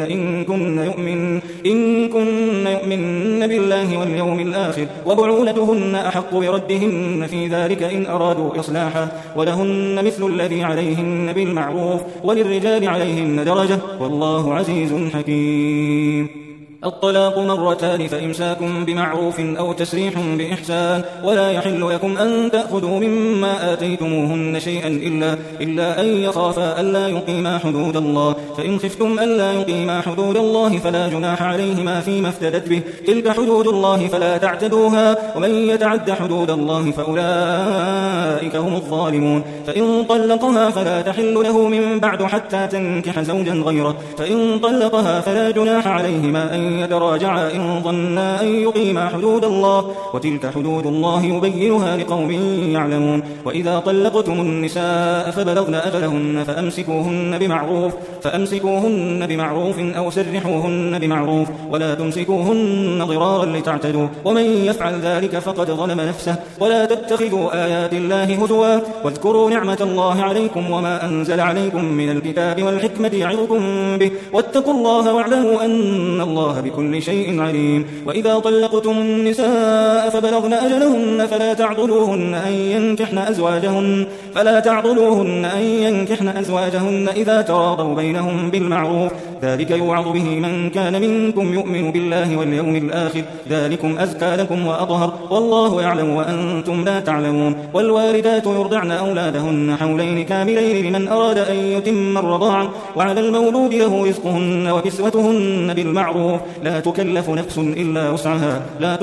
Speaker 2: إن كن يؤمن بالله واليوم الآخر وبعولتهن أحق بردهن في ذلك إن أرادوا إصلاحا ولهن مثل الذي عليهن بالمعروف وللرجال عليهن درجة والله عزيز حكيم. الطلاق 2 مرتان فإمساك بمعروف أو تسريح بإحسان ولا يحل لكم أن تأخذوا مما آتيتموهن شيئا إلا أن يخافا ألا يقيما حدود الله فإن خفتم ألا يقيما حدود الله فلا جناح عليهما فيما افتدت به تلك حدود الله فلا تعتدوها ومن يتعد حدود الله فأولئك هم الظالمون. فإن طلقها فلا تحل له من بعد حتى تنكح زوجا غيره فإن طلقها فلا جناح عليهما أن يتراجعا إن ظنا أن يقيما حدود الله وتلك حدود الله يبينها لقوم يعلمون. وإذا طلقتم النساء فبلغن أجلهن فأمسكوهن بمعروف أو سرحوهن بمعروف ولا تمسكوهن ضرارا لتعتدوا ومن يفعل ذلك فقد ظلم نفسه. ولا تتخذوا آيات الله هزوا واذكروا نعمة الله عليكم وما أنزل عليكم من الكتاب والحكمة يعظكم به واتقوا الله واعلموا أن الله بكل شيء عليم. وإذا طلقتم النساء فبلغن أجلهن فلا تعضلوهن أن ينكحن أزواجهن إذا تراضوا بينهم بالمعروف، ذلك يوعظ به من كان منكم يؤمن بالله واليوم الآخر، ذلكم أزكى لكم وأطهر، والله يعلم وأنتم لا تعلمون. والوالدات يرضعن أولادهن حولين كاملين لمن أراد أن يتم الرضاعة، وعلى المولود له رزقهن وكسوتهن بالمعروف، لا تكلف نفس إلا وسعها، لا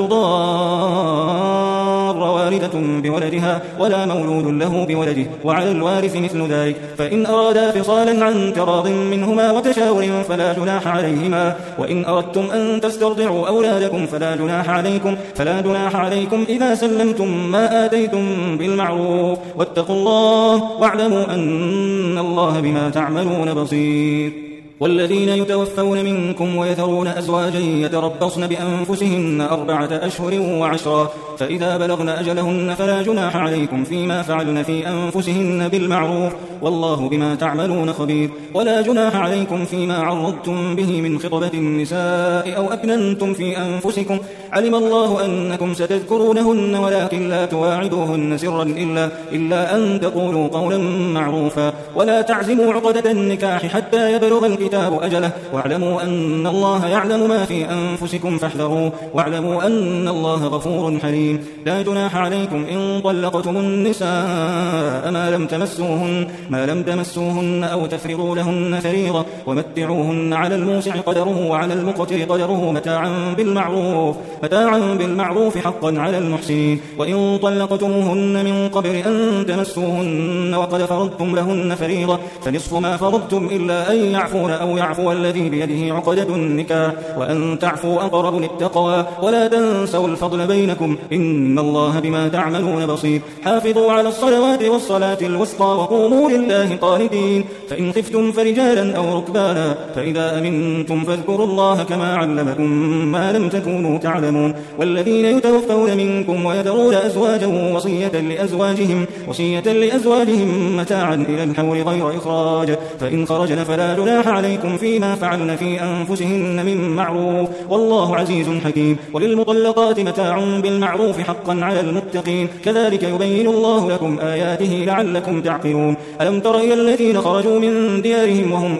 Speaker 2: تضار والدة بولدها ولا مولود له بولده، وعلى الوارث مثل ذلك، فإن أرادا فصالا عن تراض منهما وتشاور فلا جناح عليهما. وإن أردتم أن تسترضعوا أولادكم فلا جناح عليكم إذا سلمتم ما آتيتم بالمعروف، واتقوا الله واعلموا أن الله بما تعملون بصير. والذين يتوفون منكم ويذرون أزواجا يتربصن بأنفسهن 4 أشهر و10، فإذا بلغن أجلهن فلا جناح عليكم فيما فعلن في أنفسهن بالمعروف، والله بما تعملون خبير. ولا جناح عليكم فيما عرضتم به من خطبة النساء أو أكننتم في أنفسكم، علم الله أنكم ستذكرونهن ولكن لا تواعدوهن سرا إلا أن تقولوا قولا معروفا. ولا تعزموا عقدة النكاح حتى يبلغ الكتاب أجله، واعلموا أن الله يعلم ما في أنفسكم فاحذروه، واعلموا أن الله غفور حليم. لا جناح عليكم إن طلقتم النساء ما لم تمسوهن أو تفرضوا لهن فريضة، ومتعوهن على الموسع قدره وعلى المقتر قدره متاعا بالمعروف حقا على المحسنين. وإن طلقتموهن من قبل أن تمسوهن وقد فرضتم لهن فريضة فنصف ما فرضتم إلا أن يعفون أو يعفو الذي بيده عقدة النكاح، وأن تعفوا أقرب للتقوى، ولا تنسوا الفضل بينكم، إن الله بما تعملون بصير. حافظوا على الصلوات والصلاة الوسطى وقوموا لله قانتين، فإن خفتم فرجالا أو ركبانا، فإذا أمنتم فاذكروا الله كما علمكم ما لم تكونوا تعلمون. والذين يتوفون منكم ويذرون أزواجا وصية لأزواجهم متاعا إلى الحول غير إخراج، فإن خرجن فلا جناح عليكم فيما فعلن في أنفسهن من معروف، والله عزيز حكيم. وللمطلقات متاع بالمعروف حقا على المتقين، كذلك يبين الله لكم آياته لعلكم تعقلون. ألم تر إلى الذين خرجوا من ديارهم وهم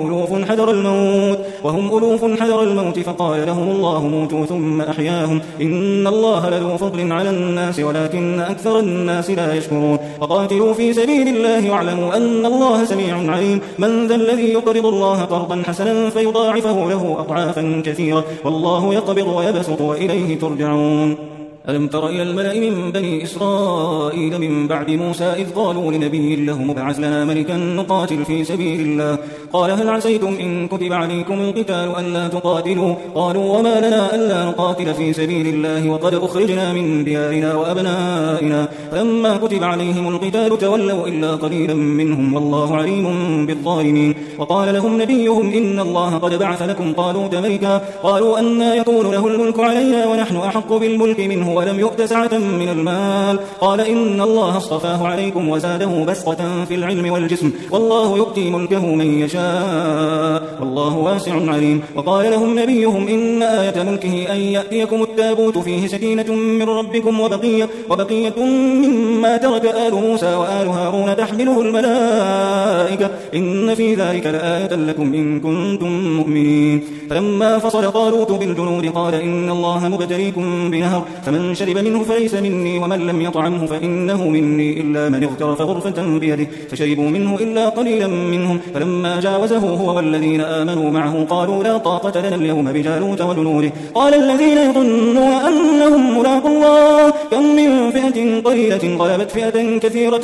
Speaker 2: ألوف حذر الموت فقال لهم الله موتوا ثم أحياهم، إن الله لذو فضل على الناس ولكن أكثر الناس لا يشكرون. وقاتلوا في سبيل الله واعلموا أن الله سميع عليم. من ذا الذي يقرض الله قرضا حسنا فيضاعفه له أضعافا كثيرة، والله يقبض ويبسط وإليه ترجعون. ألم تر إلى الملأ من بني إسرائيل من بعد موسى إذ قالوا لنبي له ابعث لنا ملكا نقاتل في سبيل الله، قال هل عسيتم إن كتب عليكم القتال ألا تقاتلوا؟ قالوا وما لنا ألا نقاتل في سبيل الله وقد أخرجنا من ديارنا وأبنائنا، فلما كتب عليهم القتال تولوا إلا قليلا منهم، والله عليم بالظالمين. وقال لهم نبيهم إن الله قد بعث لكم طالوت ملكا، قالوا أنى يكون له الملك علينا ونحن أحق بالملك منه ولم يؤت سعة من المال، قال إن الله اصطفاه عليكم وزاده بسطة في العلم والجسم، والله يؤتي ملكه من يشاء والله واسع عليم. وقال لهم نبيهم إن آية ملكه أن يأتيكم التابوت فيه سكينة من ربكم وبقية مما ترك آل موسى وآل هارون تحمله الملائكة، إن في ذلك لآية لكم إن كنتم مؤمنين. فلما فصل طالوت بالجنود قال إن الله مبتليكم بنهر، فمن شرب منه فليس مني ومن لم يطعمه فإنه مني إلا من اغترف غرفة بيده، فشربوا منه إلا قليلا منهم. فلما جاوزه هو والذين آمنوا معه قالوا لا طاقة لنا اليوم بجالوت وجنوده، قال الذين يظنون أنهم ملاقوا الله كم من فئة قليلة غلبت فئة كثيرة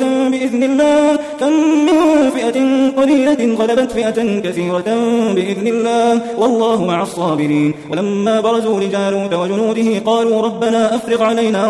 Speaker 2: بإذن الله والله مع الصابرين. ولما برزوا لجالوت وجنوده قالوا ربنا أفرغ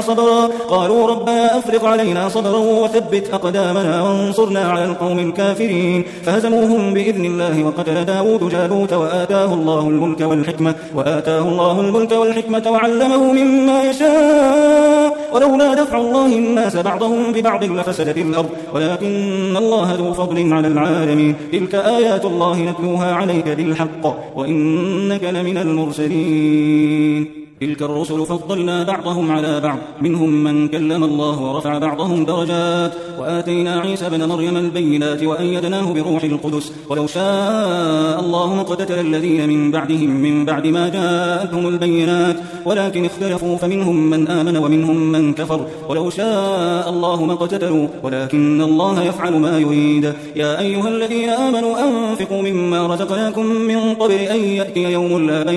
Speaker 2: علينا صبرا وثبت أقدامنا وانصرنا على القوم الكافرين، فهزموهم بإذن الله. وقتل داود جالوت وآتاه الله الملك والحكمة وعلمه مما يشاء ولولا دفع الله الناس بعضهم ببعض لفسدت الأرض ولكن الله ذو فضل على العالمين. تلك آيات الله نتلوها عليك بالحق وإنك لمن المرسلين. تلك الرسل فضلنا بعضهم على بعض منهم من كلم الله ورفع بعضهم درجات وآتينا عيسى بن مريم البينات وأيدناه بروح القدس ولو شاء الله ما اقتتل الذين من بعدهم من بعد ما جاءتهم البينات ولكن اختلفوا فمنهم من آمن ومنهم من كفر ولو شاء الله ما اقتتلوا ولكن الله يفعل ما يريد. يا أيها الذين آمنوا أنفقوا مما رزقناكم من قبل أن يأتي يوم لا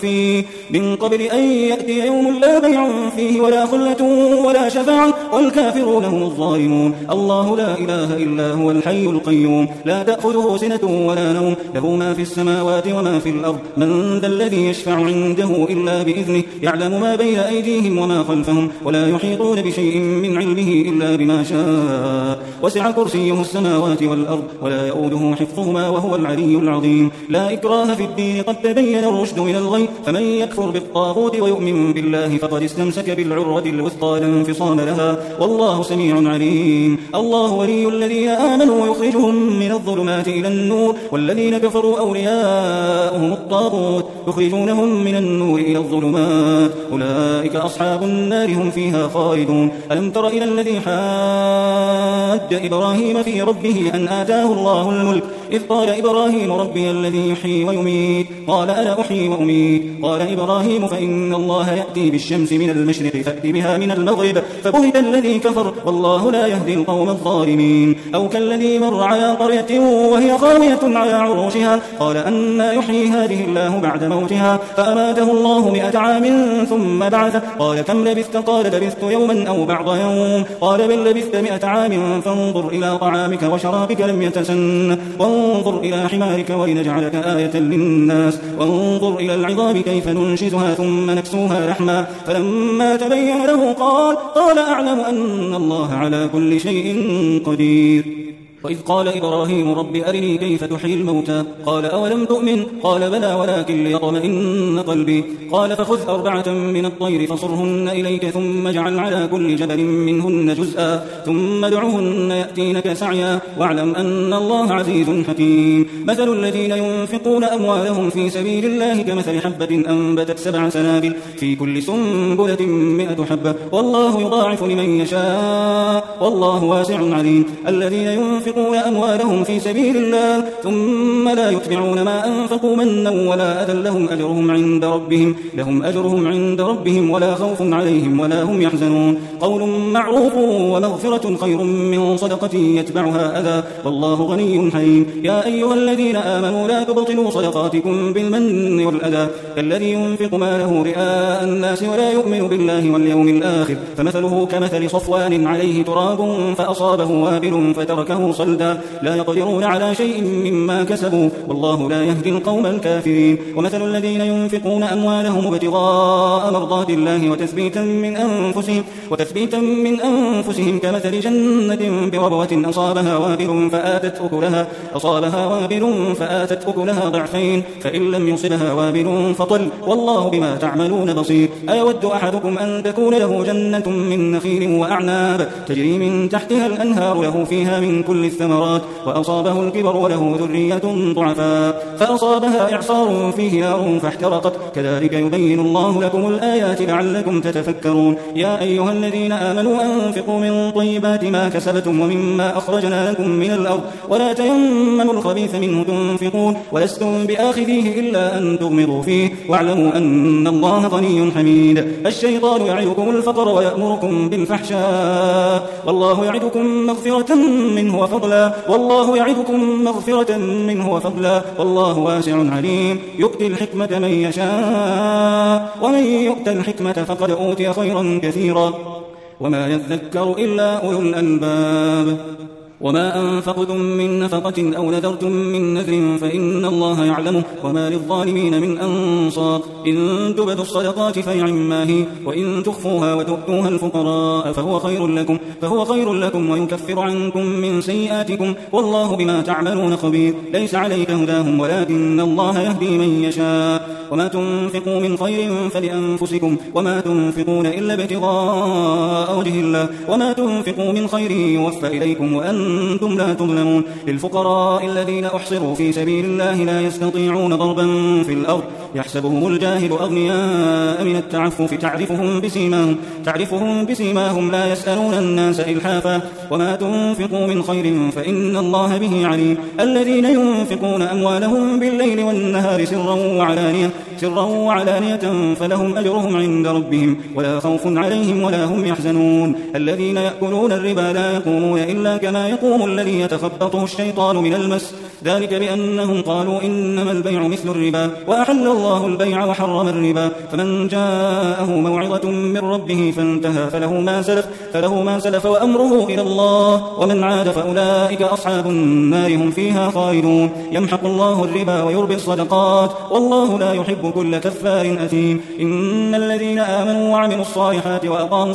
Speaker 2: بيع فيه ولا خلة ولا شفاعة والكافرون هم الظالمون. الله لا إله إلا هو الحي القيوم لا تأخذه سنة ولا نوم له ما في السماوات وما في الأرض من ذا الذي يشفع عنده إلا بإذنه يعلم ما بين أيديهم وما خلفهم ولا يحيطون بشيء من علمه إلا بما شاء وسع كرسيه السماوات والأرض ولا يؤوده حفظهما وهو العلي العظيم. لا إكراه في الدين قد تبين الرشد من الغي فمن يكفر بالطاغوت ويؤمن بالله فقد استمسك بالعروة الوثقى لا انفصام لها والله سميع عليم. الله ولي الذين آمنوا يخرجهم من الظلمات إلى النور والذين كفروا أولياؤهم الطاغوت يخرجونهم من النور إلى الظلمات أولئك أصحاب النار هم فيها خالدون. ألم تر إلى الذي حاج إبراهيم في ربه أن آتاه الله الملك إذ قال إبراهيم ربي الذي يحيي ويميت قال أنا أحيي وأميت قال إبراهيم فإن الله يأتي بالشمس من المشرق فأت بها من المغرب فبهت الذي كفر والله لا يهدي القوم الظالمين. أو كالذي مر على قرية وهي خاوية على عروشها قال أنى يحيي هذه الله بعد موتها فأماته الله 100 عام ثم بعثه قال كم لبثت قال لبثت يوما أو بعض يوم قال بل لبثت 100 عام فانظر إلى طعامك وشرابك لم يتسن وانظر إلى حمارك ولنجعلك آية للناس وانظر إلى العظام كيف ننشزها ثم نكسوها لحما فلما تبين له قال أعلم أن الله على كل شيء قدير. وإذ قال إبراهيم رب أرني كيف تحيي الموتى قال أولم تؤمن قال بلى ولكن ليطمئن قلبي قال فخذ 4 من الطير فصرهن إليك ثم اجعل على كل جبل منهن جزءا ثم ادعهن يأتينك سعيا واعلم أن الله عزيز حكيم. مثل الذين ينفقون أموالهم في سبيل الله كمثل حبة أنبتت 7 سنابل في كل سنبلة 100 حبة والله يضاعف لمن يشاء والله واسع عليم. الذين ينفقون أموالهم في سبيل الله ثم لا يتبعون ما أنفقوا منا ولا أذى لهم أجرهم عند ربهم ولا خوف عليهم ولا هم يحزنون. قول معروف ومغفرة خير من صدقة يتبعها أذى والله غني حليم. يا أيها الذين آمنوا لا تبطلوا صدقاتكم بالمن والأذى كالذي ينفق ماله رئاء الناس ولا يؤمن بالله واليوم الآخر فمثله كمثل صفوان عليه تراب فأصابه وابل فتركه صلدا لا يقدرون على شيء مما كسبوا والله لا يهدي القوم الكافرين. ومثل الذين ينفقون أموالهم ابتغاء مرضات الله وتثبيتا من أنفسهم كمثل جنة بربوة أصابها وابل فآتت أكلها ضعفين فإن لم يصبها وابل فطل والله بما تعملون بصير. أيود أحدكم أن تكون له جنة من نخيل وأعناب تجري من تحتها الأنهار له فيها من كل الثمرات وأصابه الكبر وله ذرية ضعفاء فأصابها إعصار فيه نار فاحترقت كذلك يبين الله لكم الآيات لعلكم تتفكرون. يا أيها الذين آمنوا أنفقوا من طيبات ما كسبتم ومما أخرجنا لكم من الأرض ولا تيمموا الخبيث منه تنفقون ولستم بآخذيه إلا أن تغمضوا فيه واعلموا أن الله غني حميد. الشيطان يعدكم الفقر ويأمركم بالفحشاء والله يعدكم مغفرة منه وفضلا والله واسع عليم. يؤتي الحكمة من يشاء ومن يؤت الحكمة فقد أوتي خيرا كثيرا وما يذكر إلا أولو الألباب. وما أنفقتم من نفقة أو نذرتم من نذر فإن الله يعلمه وما للظالمين من أنصار إن تبدوا الصدقات فنعما هي وإن تخفوها وتؤتوها الفقراء فهو خير لكم ويكفر عنكم من سيئاتكم والله بما تعملون خبير ليس عليك هداهم ولكن الله يهدي من يشاء وما تنفقوا من خير فلأنفسكم وما تنفقون إلا ابتغاء وجه الله وما تنفقوا من خير يوفى إليكم وأنتم لا تظلمون للفقراء الذين أحصروا في سبيل الله لا يستطيعون ضربا في الأرض يحسبهم الجاهل أغنياء من التعفف تعرفهم بسيماهم لا يسألون الناس إلحافا وما تنفقوا من خير فإن الله به عليم الذين ينفقون أموالهم بالليل والنهار سرا وعلانية فلهم أجرهم عند ربهم ولا خوف عليهم ولا هم يحزنون الذين يأكلون الربا لا يقومون إلا كما يقوم الذي يتخبطه الشيطان من المس ذلك بأنهم قالوا إنما البيع مثل الربا وأحل الله البيع وحرم الربا فمن جاءه موعظة من ربه فانتهى فله ما سلف وأمره إلى الله ومن عاد فأولئك أصحاب النار هم فيها خالدون يمحق الله الربا ويربي الصدقات والله لا يحب كل كفار أثيم إن الذين آمنوا وعملوا الصالحات وأقاموا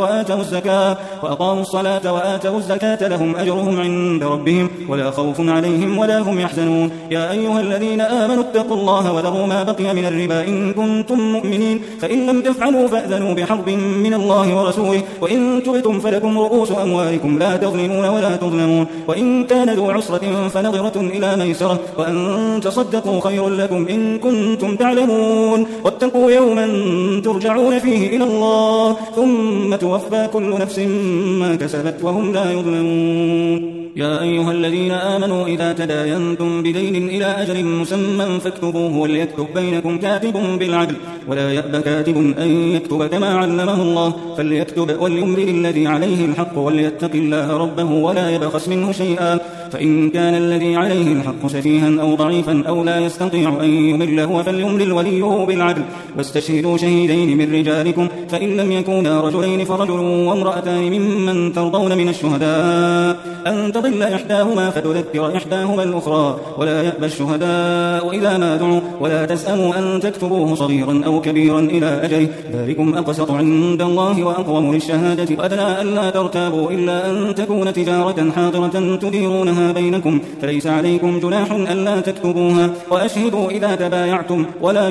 Speaker 2: الصلاة وآتوا الزكاة لهم أجرهم عند ربهم ولا خوف عليهم ولا هم يحزنون يا أيها الذين آمنوا اتقوا الله وذروا ما بقي من الربا إن كنتم مؤمنين فإن لم تفعلوا فأذنوا بحرب من الله ورسوله وإن تبتم فلكم رؤوس أموالكم لا تظلمون ولا تظلمون وإن كان ذو عسرة فنظرة إلى ميسرة وأن تصدقوا خير لكم إن كنتم تعلمون واتقوا يوما ترجعون فيه إلى الله ثم توفى كل نفس ما كسبت وهم لا يظلمون يا أيها الذين آمنوا إذا تداينتم بدين إلى أجل مسمى فاكتبوه وليكتب بينكم كاتب بالعدل ولا يأب كاتب أن يكتب كما علمه الله فليكتب وليملل الذي عليه الحق وليتق الله ربه ولا يبخس منه شيئا فإن كان الذي عليه الحق سفيها أو ضعيفا أو لا يستطيع أن يمل هو فليملل وليه بالعدل واستشهدوا شهيدين من رجالكم فإن لم يكونا رجلين فرجل وامرأتان ممن ترضون من الشهداء أن تضل إحداهما فتذكر إحداهما الأخرى ولا يأبى الشهداء إذا ما دعوا ولا تسأموا أن تكتبوه صغيرا أو كبيرا إلى أجله ذلكم أقسط عند الله وأقوم للشهادة وأدنى ألا ترتابوا إلا أن تكون تجارة حاضرة تديرونها بينكم فليس عليكم جناح ألا تكتبوها وأشهدوا إذا تبايعتم ولا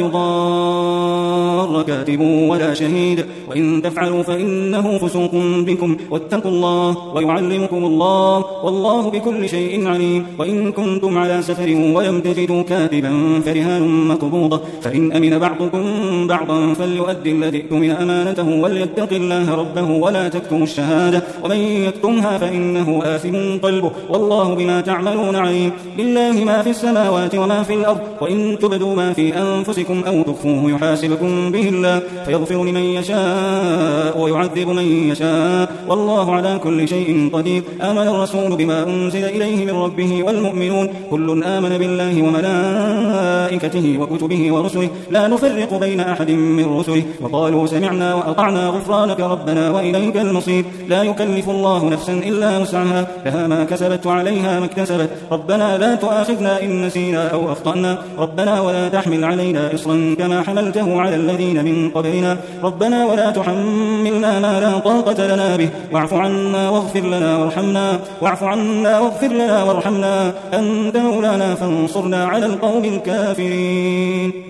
Speaker 2: يضار كاتب ولا شهيد وإن تفعلوا فإنه فسوق بكم واتقوا الله ويعلمكم الله والله بكل شيء عليم وإن كنتم على سفر ولم تجدوا كاتبا فرهان مقبوضة فإن أمن بعضكم بعضا فليؤدي الذي اؤتمن أمانته وليتق الله ربه ولا تكتموا الشهادة ومن يكتمها فإنه آثم قلبه والله بما تعملون عليم لله ما في السماوات وما في الأرض وإن تبدوا ما في أنفسكم أو تخفوه يحاسبكم به الله فيغفر لمن يشاء ويعذب من يشاء والله على كل شيء قدير آمن الرسول بما أنزل إليه من ربه والمؤمنون كل آمن بالله وملائكته وكتبه ورسله لا نفرق بين أحد من رسله وقالوا سمعنا وأطعنا غفرانك ربنا وإليك المصير لا يكلف الله نفسا إلا وسعها لها ما كسبت وعليها ما اكتسبت ربنا لا تؤاخذنا إن نسينا أو أخطأنا ربنا ولا تحمل علينا إصرا كما حملته على الذين من قبلنا ربنا ولا تحملنا ما لا طاقة لنا به واعف عنا واغفر لنا وارحمنا أنت مولانا فانصرنا على القوم الكافرين